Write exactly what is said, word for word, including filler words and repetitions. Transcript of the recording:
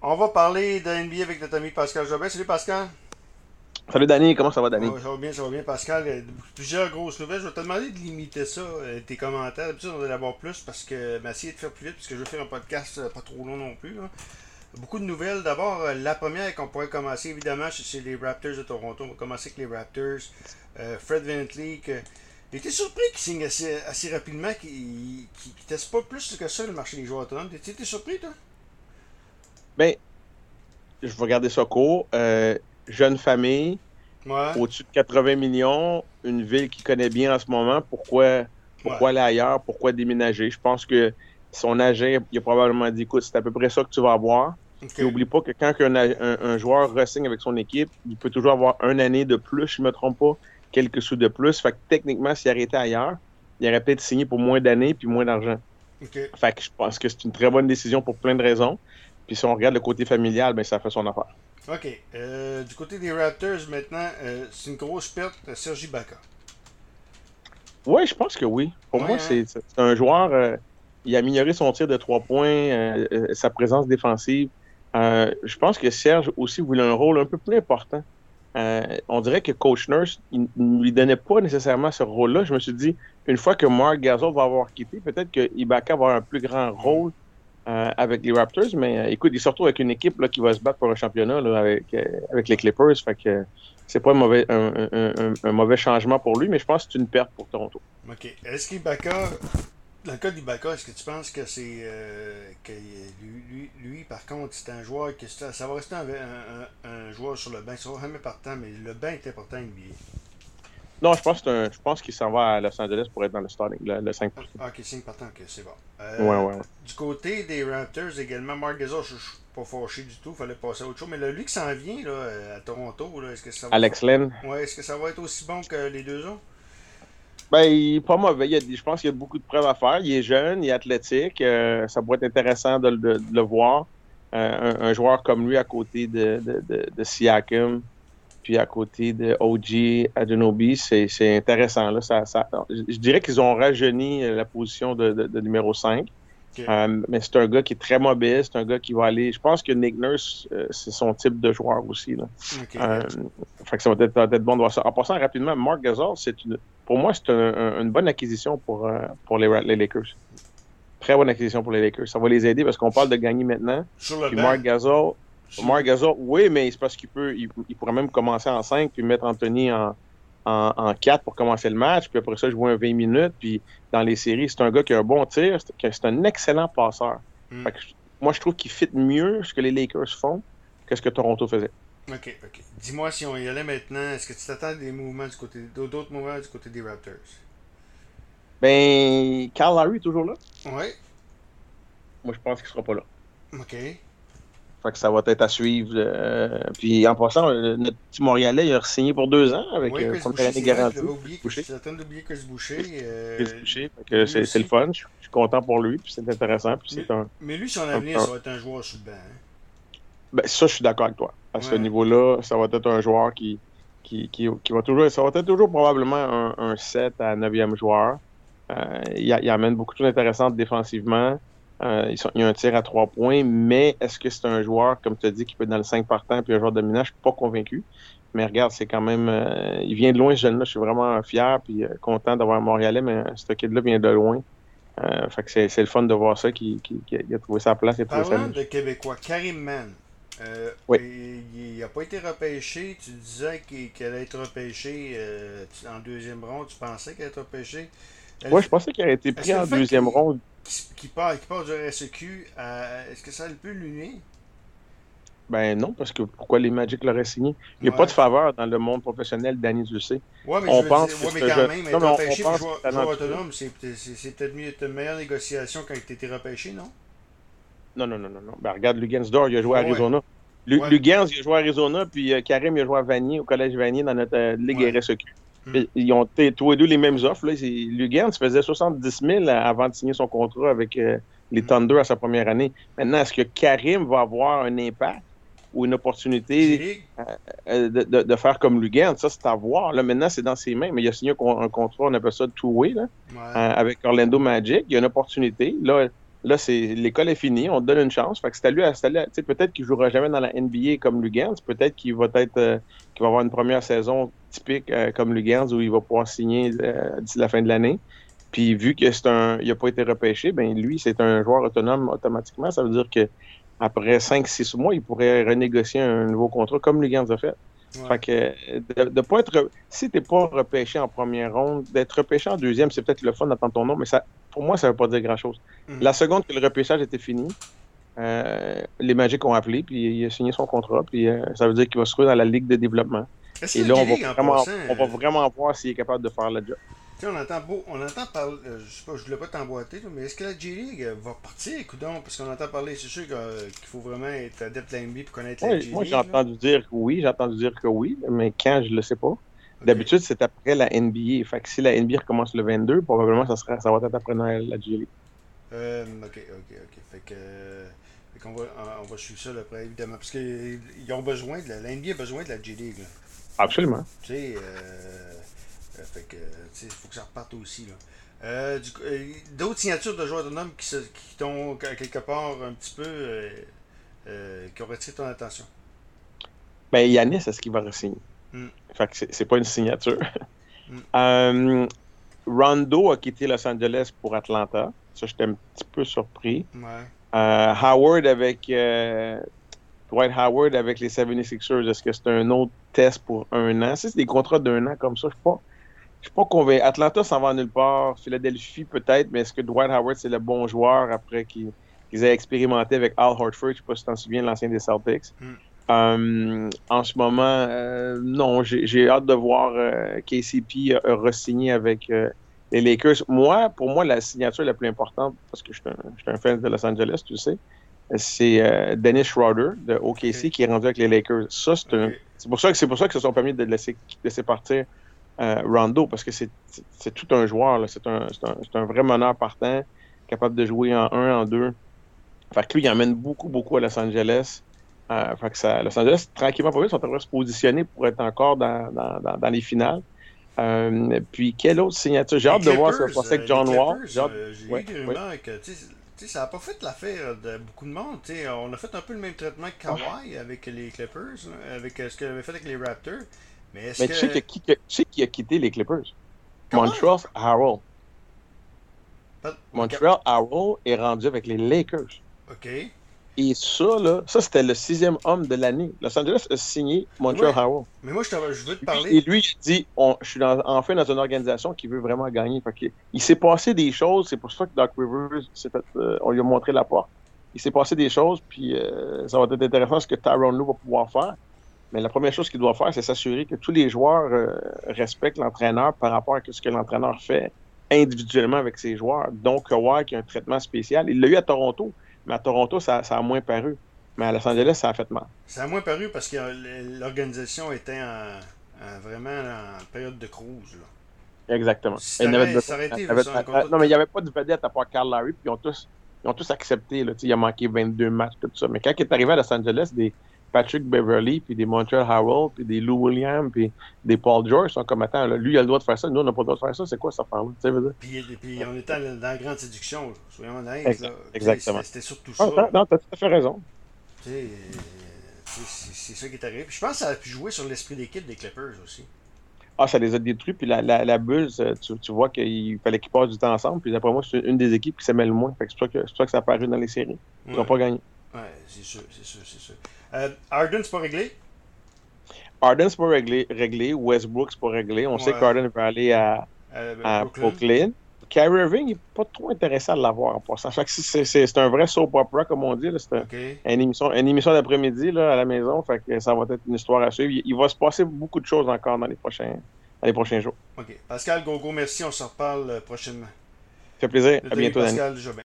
On va parler de N B A avec notre ami Pascal Jobin. Salut Pascal. Salut Danny, comment ça va Danny? Ouais, ça va bien, ça va bien Pascal. Euh, Plusieurs grosses nouvelles. Je vais te demander de limiter ça, euh, tes commentaires. D'habitude, on va en avoir plus parce que ben, essayer de faire plus vite parce que je veux faire un podcast euh, pas trop long non plus, là. Beaucoup de nouvelles. D'abord, euh, la première qu'on pourrait commencer, évidemment, c'est c'est les Raptors de Toronto. On va commencer avec les Raptors. Euh, Fred VanVleet. que- J'ai été surpris qu'il signe assez, assez rapidement, qu'il qu'il- qu'il teste pas plus que ça le marché des joueurs autonomes. T'es t'es surpris, toi? Ben, je vais garder ça court. Euh, jeune famille, Ouais, au-dessus de quatre-vingts millions, une ville qu'il connaît bien en ce moment. Pourquoi, ouais. pourquoi aller ailleurs? Pourquoi déménager? Je pense que son agent, il a probablement dit, écoute, c'est à peu près ça que tu vas avoir. Ok. Puis oublie pas que quand un, un, un joueur re-signe avec son équipe, il peut toujours avoir une année de plus, je ne me trompe pas, quelques sous de plus. Fait que techniquement, s'il arrêtait ailleurs, il aurait peut-être signé pour moins d'années puis moins d'argent. Ok. Fait que je pense que c'est une très bonne décision pour plein de raisons. Puis si on regarde le côté familial, ben ça fait son affaire. OK. Euh, du côté des Raptors, maintenant, euh, c'est une grosse perte, euh, Sergi Ibaka. Oui, je pense que oui. Pour Ouais, moi, hein? c'est c'est un joueur. Euh, il a amélioré son tir de trois points, euh, euh, sa présence défensive. Euh, je pense que Serge aussi voulait un rôle un peu plus important. Euh, on dirait que Coach Nurse il ne lui donnait pas nécessairement ce rôle-là. Je me suis dit, une fois que Mark Gasol va avoir quitté, peut-être que Ibaka va avoir un plus grand Ouais. rôle euh, avec les Raptors, mais euh, écoute, il se retrouve avec une équipe là, qui va se battre pour un championnat là, avec, euh, avec les Clippers. Fait que euh, c'est pas un mauvais, un, un- un- un mauvais changement pour lui, mais je pense que c'est une perte pour Toronto. OK. Est-ce qu'Ibaka, dans le cas d'Ibaka, est-ce que tu penses que c'est. Euh, que lui, lui, lui, par contre, c'est un joueur que ça, ça va rester un, un- un- un joueur sur le banc. Ça va jamais partant, mais le banc est important N B Non, je pense, que c'est un- je pense qu'il s'en va à Los Angeles pour être dans le starting, le, le cinq A. pour cent. Ah, ok, cinq partant, ok, c'est bon. Ouais, Euh, ouais, ouais. du côté des Raptors également, Mark Gasol, je, je suis pas fâché du tout, fallait passer à autre chose. Mais là, lui qui s'en vient là, euh, à Toronto, là, est-ce que ça va fa- Alex Len. ouais, est-ce que ça va être aussi bon que les deux autres? Ben, il est pas mauvais. Il y a, je pense qu'il y a beaucoup de preuves à faire. Il est jeune, il est athlétique. Euh, ça pourrait être intéressant de, de- de le voir. Euh, un, un joueur comme lui à côté de, de, de, de Siakam, puis à côté de O G Anunoby, c'est, c'est intéressant. Là. Ça, ça, je dirais qu'ils ont rajeuni la position de, de, de numéro cinq. Ok, Euh, mais c'est un gars qui est très mobile. C'est un gars qui va aller. Je pense que Nick Nurse, euh, c'est son type de joueur aussi. Là. ok. Euh, fait que ça va être, ça va être bon de voir ça. En passant rapidement, Mark Gasol, c'est une, pour moi, c'est un- un- une bonne acquisition pour, euh, pour les, Ra- les Lakers. Très bonne acquisition pour les Lakers. Ça va les aider parce qu'on parle de gagner maintenant. Sur le Puis banc, Mark Gasol, sur Mark Gasol, oui, mais c'est parce qu'il peut, il, il pourrait même commencer en cinq puis mettre Anthony en, en, en quatre pour commencer le match. Puis après ça, jouer un vingt minutes. Puis dans les séries, c'est un gars qui a un bon tir. C'est, c'est un excellent passeur. Hmm. Fait que je- moi, je trouve qu'il fit mieux ce que les Lakers font que ce que Toronto faisait. Ok, ok. Dis-moi si on y allait maintenant, est-ce que tu t'attends à des mouvements du côté d'autres mouvements du côté des Raptors? Ben, Carl Larry est toujours là. Ouais, Moi, je pense qu'il sera pas là. ok. Fait que ça va être à suivre. Euh, puis en passant, euh, notre petit Montréalais, il a signé pour deux ans avec Oui, euh, Chris première Boucher, année c'est vrai, je l'avais garantie. oublié. Que, je Boucher, suis en train d'oublier Chris Boucher. Chris Euh, Boucher. Fait que lui c'est, c'est le aussi. fun. Je, je suis content pour lui. Puis c'est intéressant. Puis Mais, c'est un, mais lui, son un- avenir, un- ça va être un joueur sous le banc. Hein. Ben, ça, je suis d'accord avec toi. À ce Ouais. niveau-là, ça va être un joueur qui, qui, qui, qui va toujours. Ça va être toujours probablement un, un sept à neuvième joueur. Euh, il, a- il amène beaucoup de choses intéressantes défensivement. Euh, ils sont- il y a un tir à trois points, mais est-ce que c'est un joueur, comme tu as dit, qui peut être dans le cinq partant puis un joueur dominant? Je suis pas convaincu. Mais regarde, c'est quand même. Euh, il vient de loin, ce jeune-là. Je suis vraiment fier puis euh, content d'avoir un Montréalais, mais ce kid-là vient de loin. Euh, fait que c'est, c'est le fun de voir ça, qu'il, qu'il- qu'il a trouvé sa place et trouvé sa Parlant de niche. Québécois, Karim Mann, euh, Oui. il n'a pas été repêché. Tu disais qu'il qu'il allait être repêché euh, tu- en deuxième ronde. Tu pensais qu'il allait être repêché. Ouais, Est-ce je pensais qu'il aurait été est-ce pris que le en fait deuxième qu'il ronde. qu'il qu'il part, qu'il part du R S E Q, euh, est-ce que ça peut lui? Ben non, parce que pourquoi les Magic l'auraient signé? Il n'y a pas de Ouais. faveur dans le monde professionnel, Danny, tu le sais. Ouais, mais je On veux dire, pense que ouais, mais ce quand jeune. même, Non, être mais on, on repêché pour pense qu'il joueur, est joueur talentueux. autonome, c'est c'est- c'est peut-être mieux une meilleure négociation quand tu été repêché, non? Non, non, non, non, non. Ben, regarde, Lugansdor, il a joué à Ouais, ouais. Arizona. Lu- Ouais, Lugans, il a joué à Arizona, puis euh, Karim, il a joué à Vanier, au Collège Vanier, dans notre euh, Ligue ouais. R S E Q. Hmm. Puis, ils ont été tous les deux les mêmes offres. Là. C'est- Lugans faisait soixante-dix mille avant de signer son contrat avec euh, les Hmm. Thunder à sa première année. Maintenant, est-ce que Karim va avoir un impact ou une opportunité G-League? euh, de, de, de faire comme Lugans? Ça, c'est à voir. Là, maintenant, c'est dans ses mains, mais il a signé un, con- un contrat, on appelle ça two-way, là, Ouais. euh, avec Orlando Magic. Il y a une opportunité. Là, Là, c'est, l'école est finie, on te donne une chance. Fait que c'est à lui, à- c'est à lui à- tu sais, peut-être qu'il ne jouera jamais dans la N B A comme Lugans, peut-être qu'il va être euh, qu'il va avoir une première saison typique euh, comme Lugans où il va pouvoir signer euh, d'ici la fin de l'année. Puis vu que c'est un, il n'a pas été repêché, ben lui, c'est un joueur autonome automatiquement. Ça veut dire que après cinq six mois, il pourrait renégocier un nouveau contrat comme Lugans a fait. Ouais. Fait que de, de pas être. Si t'es pas repêché en première ronde, d'être repêché en deuxième, c'est peut-être le fun d'entendre ton nom, mais ça, pour moi, ça veut pas dire grand-chose. Mhm. La seconde que le repêchage était fini, euh, les Magic ont appelé, puis il a signé son contrat, puis euh, ça veut dire qu'il va se trouver dans la Ligue de développement. Est-ce Et que là, la on va J-League, en vraiment, passant, on va euh, vraiment voir s'il est capable de faire le job. tu sais, on entend beau, on entend parler, euh, je sais pas, je voulais pas t'emboîter, là, mais est-ce que la J-League euh, va partir, coudonc, parce qu'on entend parler, c'est sûr que, euh, qu'il faut vraiment être adepte à la N B A pour connaître la Oui, J-League. moi, j'ai là. entendu dire que oui, j'ai entendu dire que oui, mais quand, je le sais pas. Ok. D'habitude, c'est après la N B A. Fait que si la N B A recommence le vingt-deux, probablement, ça, sera, ça va être après Noël, la J-League. Euh, ok, ok, ok. Fait que, euh, fait qu'on va, on va suivre ça après, évidemment, parce qu'ils ont besoin de la, la N B A a besoin de la J-League, là. Absolument. Tu sais, euh, euh, fait que, tu sais, il faut que ça reparte aussi, là. Euh, du coup, euh, d'autres signatures de joueurs autonomes qui, se, qui t'ont quelque part un petit peu, euh, euh, qui ont retiré ton attention. Ben, Yanis, est-ce qu'il va re-signer? Hmm, Fait que c'est c'est pas une signature. hmm, Euh, Rondo a quitté Los Angeles pour Atlanta. Ça, j'étais un petit peu surpris. ouais. Euh, Howard avec euh, Dwight Howard avec les seventy-sixers, est-ce que c'est un autre test pour un an? Si c'est des contrats d'un an comme ça, je ne suis pas, je suis pas convaincu. Atlanta s'en va nulle part. Philadelphie peut-être, mais est-ce que Dwight Howard c'est le bon joueur après qu'ils qu'ils aient expérimenté avec Al Horford? Je ne sais pas si tu t'en souviens, l'ancien des Celtics. Hmm. Euh, en ce moment, euh, non, j'ai j'ai hâte de voir euh, K C P euh, re-signer avec euh, les Lakers. Moi, pour moi, la signature la plus importante, parce que je suis un, je suis un fan de Los Angeles, tu sais, c'est euh, Dennis Schroeder de O K C Ok. qui est rendu avec les Lakers. Ça, c'est un- Ok. c'est pour ça que c'est pour ça que se sont permis de laisser, laisser partir euh, Rondo, parce que c'est c'est- c'est tout un joueur, là. C'est un, c'est un, c'est un vrai meneur partant, capable de jouer en un, en deux. Fait que lui, il emmène beaucoup, beaucoup à Los Angeles. Euh, fait que ça, Los Angeles, tranquillement, pas vite, sont en train de se positionner pour être encore dans, dans, dans, dans les finales. Euh, puis, quelle autre signature? J'ai Les hâte de voir ce qui va Clippers, se passer euh, avec les John Wall. Clippers, J'ai hâte... euh, j'ai ouais, lu des ouais. rumeurs que, tu sais, tu sais, ça n'a pas fait l'affaire de beaucoup de monde. Tu sais, on a fait un peu le même traitement que Ah. Kawhi avec les Clippers, là, avec euh, ce qu'il avait fait avec les Raptors. Mais est-ce Mais tu sais, que. que, qui, que- tu sais qui a quitté les Clippers? Comment? Montreal Harrell. Pas- Montreal Harrell est rendu avec les Lakers. Ok. Et ça, là, ça, c'était le sixième homme de l'année. Los Angeles a signé Montreal Ouais. Harrell. Mais moi, je, t'en- je veux te Lui- parler. et lui, il dit on, je suis dans- enfin dans une organisation qui veut vraiment gagner. Fait que, il s'est passé des choses, c'est pour ça que Doc Rivers, s'est fait, euh, on lui a montré la porte. Il s'est passé des choses, puis euh, ça va être intéressant ce que Tyronn Lue va pouvoir faire. Mais la première chose qu'il doit faire, c'est s'assurer que tous les joueurs euh, respectent l'entraîneur par rapport à ce que l'entraîneur fait individuellement avec ses joueurs. Donc, Kawhi qui a un traitement spécial. Il l'a eu à Toronto, mais à Toronto, ça, ça a moins paru. Mais à Los Angeles, ça a fait mal. Ça a moins paru parce que euh, l'organisation était en, en- vraiment en période de cruise. Là. Exactement. Si Il n'avait t'aurais- de- ça aurait été il avait- ça, un contrat- non, mais il n'y avait pas de vedette à part Carl Larry, puis ils ont tous, ils ont tous accepté. Là, il a manqué vingt-deux matchs, tout ça. Mais quand il est arrivé à Los Angeles, des Patrick Beverly, puis des Montreal Harrell, puis des Lou Williams, puis des Paul George sont comme attends, là, lui, il a le droit de faire ça, nous, on n'a pas le droit de faire ça. C'est quoi cette affaire-là? Tu sais, veux dire? Puis, puis on était dans la grande séduction, là. Soyons honnêtes. Exact- Là. exactement. C'était c'était surtout Ah, ça. non, non, t'as tout à fait raison. Tu sais, euh, tu sais, c'est c'est ça qui est arrivé. Puis je pense que ça a pu jouer sur l'esprit d'équipe des Clippers aussi. Ah, ça les a détruits, puis la, la, la bulle, ça, tu, tu vois qu'il fallait qu'ils passent du temps ensemble, puis d'après moi, c'est une des équipes qui s'aimait le moins. Fait que c'est pour ça que, c'est pour ça que ça a apparu dans les séries. Ils n'ont Ouais, pas gagné. ouais, c'est sûr, c'est sûr, c'est sûr. Euh, Harden, c'est pas réglé? Harden, c'est pas réglé, réglé. Westbrook, c'est pas réglé. On sait Ouais. qu'Harden va aller à, Euh, à Brooklyn. Brooklyn. Kyrie Irving n'est pas trop intéressant de l'avoir en passant. Fait que c'est, c'est, c'est un vrai soap opera, comme on dit. Là. C'est un- OK. une émission, une émission d'après-midi là, à la maison. Fait que ça va être une histoire à suivre. Il, il va se passer beaucoup de choses encore dans les prochains, dans les prochains jours. OK. Pascal Gogo, merci. On se reparle euh, prochainement. Ça fait plaisir. Le À bientôt, Danny. Pascal Jobin.